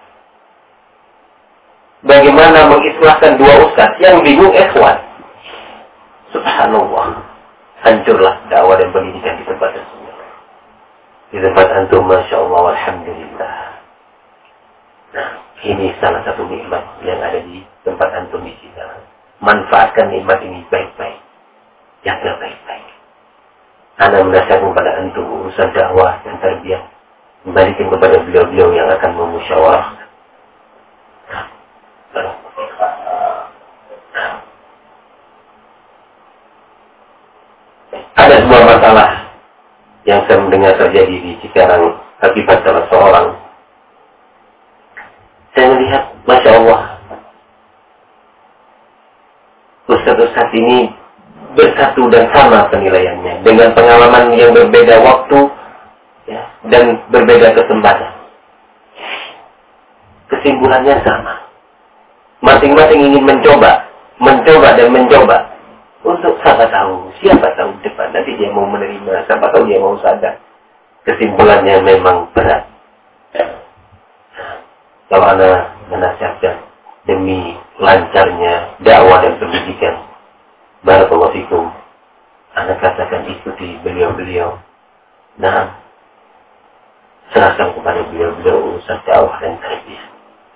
Bagaimana mengislahkan dua ustaz. Yang bingung ikhwan. Subhanallah. Hancurlah dakwah dan pendidikan di tempat tersebut. Di tempat antum, Masya Allah, alhamdulillah. Nah, ini salah satu nikmat yang ada di tempat antum di sini. Manfaatkan nikmat ini baik-baik. Jaga baik-baik. Anda mendasarkan kepada antum urusan dakwah dan tarbiyah. Kembalikan kepada beliau-beliau yang akan memusyawarahkan. Ada sebuah masalah yang saya mendengar terjadi di Cikarang akibat salah seorang. Saya melihat, Masya Allah, ustaz-ustaz ini bersatu dan sama penilaiannya dengan pengalaman yang berbeda waktu, ya, dan berbeda kesempatan. Kesimpulannya sama. Masing-masing ingin mencoba, mencoba dan mencoba. Untuk siapa tahu, siapa tahu depan nanti dia mau menerima, siapa tahu dia mau sadar. Kesimpulannya memang berat. Kalau Anda menasihatkan demi lancarnya dakwah dan pendidikan, barakallahu fikum, Anda katakan ikuti beliau-beliau. Nah, serahkan kepada beliau-beliau urusan dakwah dan tarbiyah.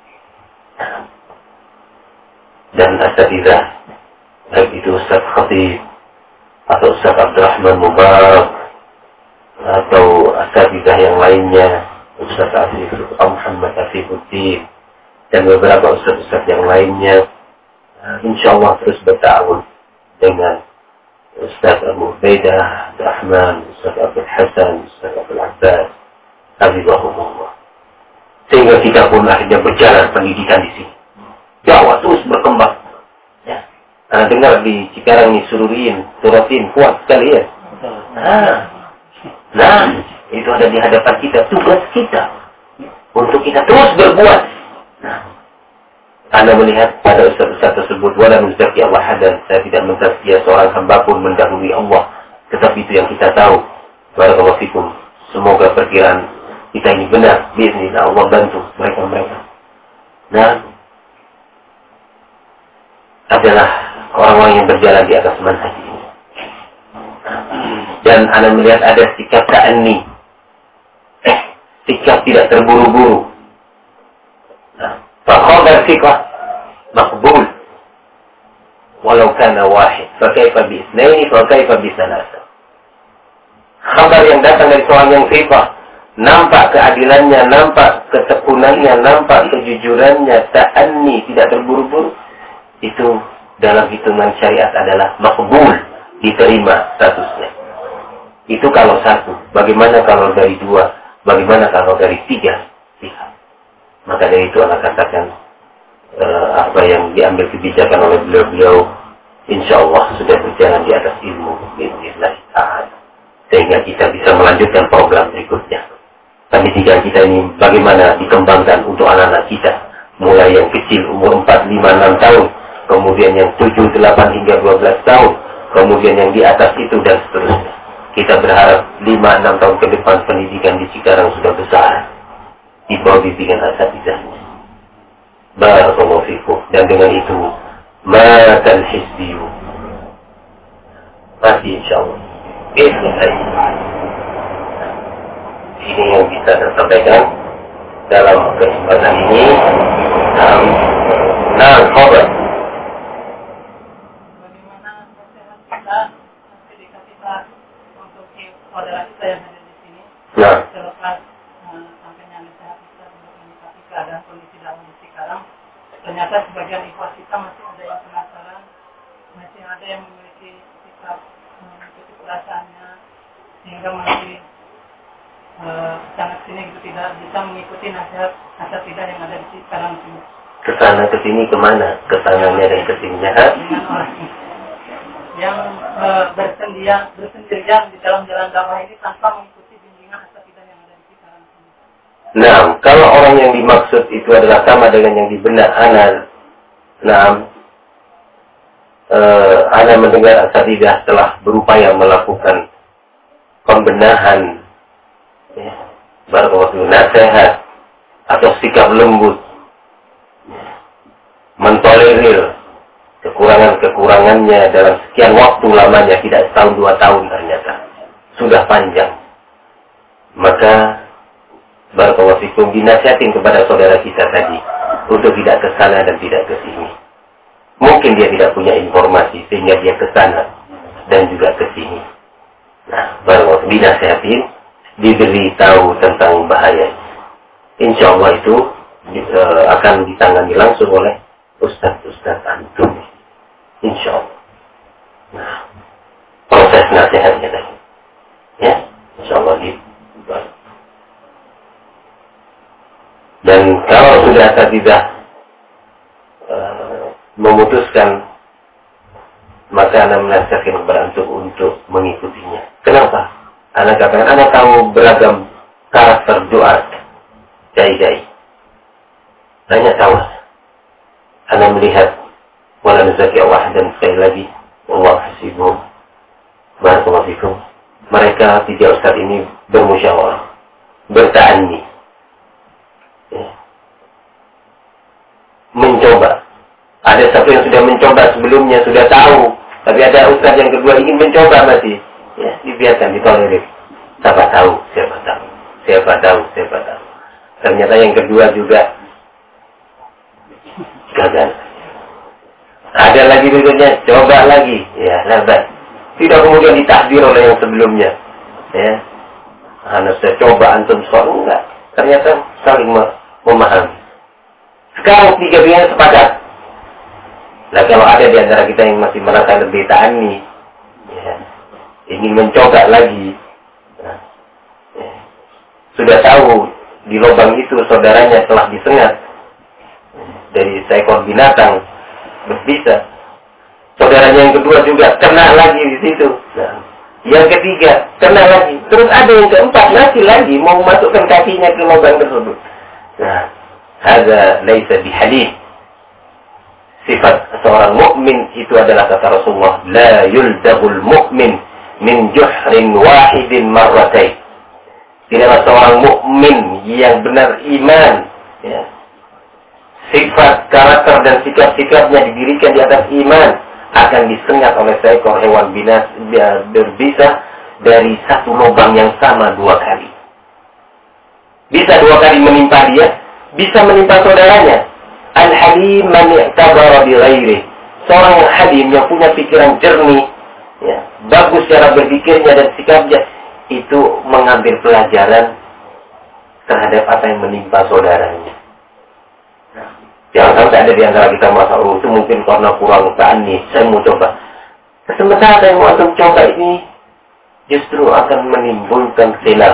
Dan asatidzah, baik itu Ustaz Khatib atau Ustaz Abdurrahman Mubarak atau asatidzah yang lainnya, Ustaz Afif Muhammad Afifuddin dan beberapa ustaz-ustaz yang lainnya, insyaallah terus bertawun dengan Ustaz Abu Ubaidah Rahman, Ustaz Abdul Hasan, Ustaz Abdul Abbas, Habibullah. Sehingga kita pun akhirnya berjalan pendidikan di sini. Dakwah terus berkembang. Ya. Anda dengar di Cikarang ini Sururin, Suratin, kuat sekali ya. Nah, nah, itu ada di hadapan kita, tugas kita untuk kita terus berbuat. Nah, Anda melihat pada ustaz-ustaz tersebut, wala nuzaki Allah hadan, saya tidak mentazkiyah seorang hamba pun mendahului Allah, tetapi itu yang kita tahu. Barakallahu fikum. Semoga perkiraan kita ini benar, bismillah, Allah bantu mereka-mereka. Nah, adalah orang-orang yang berjalan di atas manhaj ini. Dan Anda melihat ada sikap ta'anni, eh, sikap tidak terburu-buru. Fakhabar sikah makbul walau kana wahid, fakaifa bi itsnaini, fakaifa bi tsalatsa. Kabar yang datang dari seorang yang sikah, nampak keadilannya, nampak ketekunannya, nampak kejujurannya, ta'anni, tidak terburu-buru, itu dalam hitungan syariat adalah makbul, diterima statusnya. Itu kalau satu. Bagaimana kalau dari dua? Bagaimana kalau dari tiga pihak? Maka dari itu anak katakan uh, apa yang diambil kebijakan oleh beliau-beliau, insya Allah sudah berjalan di atas ilmu, bismillah ta'ala, sehingga kita bisa melanjutkan program berikutnya. Pendidikan kita ini bagaimana dikembangkan untuk anak-anak kita, mulai yang kecil umur empat, lima, enam tahun, kemudian yang tujuh, delapan hingga dua belas tahun, kemudian yang di atas itu dan seterusnya. Kita berharap lima, enam tahun ke depan pendidikan di Cikarang sudah besar, di bawah bimbingan asatidahnya. Barakallahu fikum. Dan dengan itu matal hizbiyu, mati insyaallah. Bismillah. Ini yang bisa saya sampaikan dalam kesempatan ini. Nah, nah, khobar. Bagaimana nasihat kita, pendidikan kita untuk saudara kita yang ada di sini, nah, terlepas uh, sampainya nasihat kita untuk menyikapi keadaan kondisi dalam di sekarang. Ternyata sebagian ikhwah kita masih ada yang penasaran, masih ada yang memiliki sikap mengikuti perasaannya, sehingga masih Uh, sangat sini gitu, tidak bisa mengikuti nasihat nasihat tidak yang ada di sekarang sini. Kesana kesini kemana? Kesananya dan kesininya? Dengan orang yang uh, bersendirian, bersendirian di dalam jalan dakwah ini tanpa mengikuti bimbingan nasihat tidak yang ada di sekarang sini. Nah, kalau orang yang dimaksud itu adalah sama dengan yang di benak anak, nah, uh, anak mendengar asatidah telah berupaya melakukan pembenahan, ya, barakallahu nasihat atau sikap lembut, mentolerir kekurangan-kekurangannya dalam sekian waktu lamanya, tidak setahun dua tahun ternyata sudah panjang, maka barakallahu fikum dinasihatin kepada saudara kita tadi untuk tidak ke sana dan tidak ke sini. Mungkin dia tidak punya informasi sehingga dia ke sana dan juga ke sini. Nah, barakallahu dinasihatin, diberi tahu tentang bahayanya. Insya Allah itu e, akan ditangani langsung oleh ustaz-ustaz antum. Insya Allah. Nah, proses nasihatnya tadi, ya, insya Allah gitu. Dan kalau sudah tidak e, memutuskan, maka anda menasihatkan kepada antum untuk mengikutinya. Kenapa? Anda katakan, Anda tahu beragam karakter doa dai-dai. Tanya tahu. Anda melihat wala nuzaki Allah, dan sekali lagi Allah hasibuh. Barakallahu fikum. Mereka tiga ustaz ini bermusyawarah, berta'anni, ya, mencoba. Ada satu yang sudah mencoba sebelumnya, sudah tahu, tapi ada ustaz yang kedua ingin mencoba masih. Ya, dibiarkan, ditolerir. Siapa tahu, siapa tahu, siapa tahu, siapa tahu. Ternyata yang kedua juga gagal. Ada lagi berikutnya, coba lagi, ya lebat. Tidak kemudian ditakdir oleh yang sebelumnya, ya. Anda saya coba antum soal enggak. Ternyata saling memahami. Sekarang tiga-tiganya sepakat. Nah kalau ada di antara kita yang masih merasa lebih ta'ani, ya, ingin mencoba lagi, nah, ya, sudah tahu di lubang itu saudaranya telah disengat dari seekor binatang berbisa. Saudaranya yang kedua juga kena lagi di situ. Nah, yang ketiga kena lagi. Terus ada yang keempat masih lagi mau masukkan kakinya ke lubang tersebut. Nah, hadza laisa bihalif. Sifat seorang mukmin itu adalah kata Rasulullah, la yuldabul mu'min min juhrin wahidin marratain. Tidaklah seorang mukmin yang benar iman, ya, sifat, karakter dan sikap-sikapnya didirikan di atas iman, akan disengat oleh seekor hewan binas berbisa dari satu lubang yang sama dua kali. Bisa dua kali menimpa dia, bisa menimpa saudaranya. Al-halim man i'tabara bi ghairihi. Seorang yang halim, yang punya pikiran jernih, ya, bagus cara berpikirnya dan sikapnya, itu mengambil pelajaran terhadap apa yang menimpa saudaranya. Jangan sampai ada di antara kita merasa, oh itu mungkin karena kurang ta'ani, saya mau coba. Sementara yang mau coba ini justru akan menimbulkan khilaf.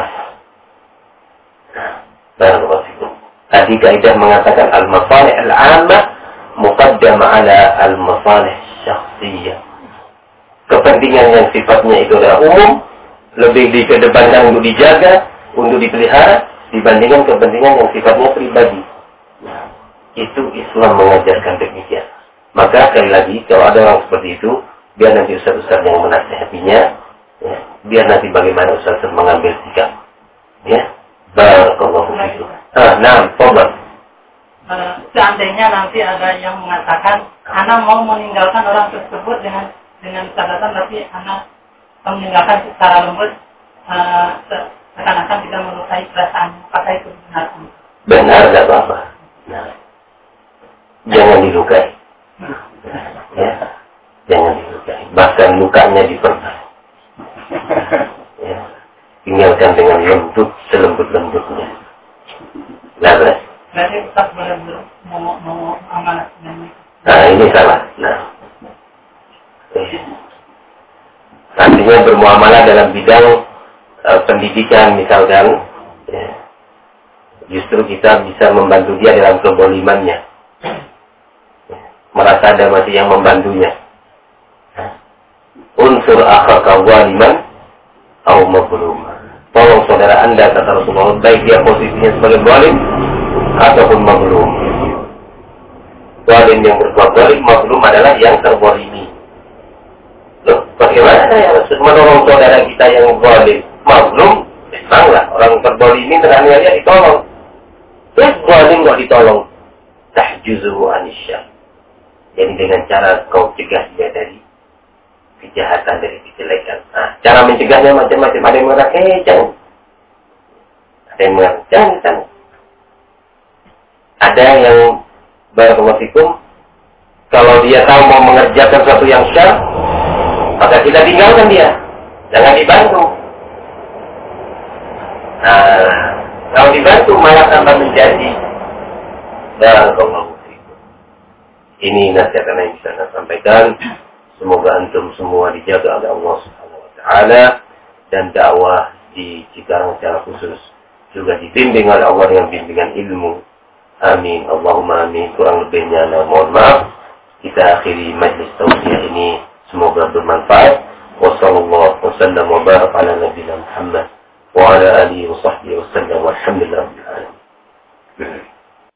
Barakallahu fikum. Tadi kaidah mengatakan al-masalih al-'ammah muqaddamah ala al-masalih syakhsiyah. Kepentingan yang sifatnya itu adalah umum lebih dikedepankan untuk dijaga, untuk dipelihara dibandingkan kepentingan yang sifatnya pribadi. Itu Islam mengajarkan demikian. Maka sekali lagi kalau ada orang seperti itu, biar nanti ustaz-ustaz yang menasihatinya, ya, biar nanti bagaimana ustaz mengambil sikap. Ya, barakallahu fikum. Ah, nah, tolong. Uh, seandainya nanti ada yang mengatakan, anak mau meninggalkan orang tersebut dengan dengan catatan, tapi anak meninggalkan secara lembut, uh, seakan-akan tidak melukai perasaan. Apakah itu benar? Benar, tidak apa-apa. Nah, jangan dilukai. Ya, jangan dilukai. Bahkan lukanya diperban. Ya, tinggalkan dengan lembut, selembut-lembutnya. Labas. Berarti Ustaz benar-benar mau mau amanat dengan itu. Nah, ini salah. Nah, eh. artinya bermuamalah dalam bidang uh, pendidikan misalkan, ya, justru kita bisa membantu dia dalam kebolimannya. Ya, merasa ada masih yang membantunya. Unsur akhaka zaliman au mazluman. Tolong saudara Anda, kata Rasulullah, baik dia posisinya sebagai zalim ataupun mazlum. Zalim yang berbuat zalim, mazlum adalah yang terzalimi. Loh, bagaimana ya maksud menolong saudara kita yang zalim? Mazlum, memanglah orang terzalimi teraniaya ditolong. Terus zalim kok ditolong? Tahjuzuhu anisyar. Jadi dengan cara kau cegah dia dari kejahatan, dari kejelekan. Nah, cara mencegahnya macam-macam. Ada yang mengatakan, eh jangan. Ada yang mengatakan, jangan, jangan. Ada yang barakallahu fikum, kalau dia tahu mau mengerjakan sesuatu yang syarr, maka kita tinggalkan dia. Jangan dibantu. Nah, kalau dibantu malah tambah menjadi barakallahu fikum. Ini nasihat yang bisa saya sampaikan. Semoga antum semua dijaga oleh Allah Subhanahu wa taala dan dakwah di Cikarang secara khusus juga dibimbing oleh Allah dengan bimbingan ilmu. Amin. Allahumma amin. Kurang lebihnya mohon maaf. Kita akhiri majlis tausiah ini, semoga bermanfaat. Wassallallahu wasallam wa baraka ala nabiyina Muhammad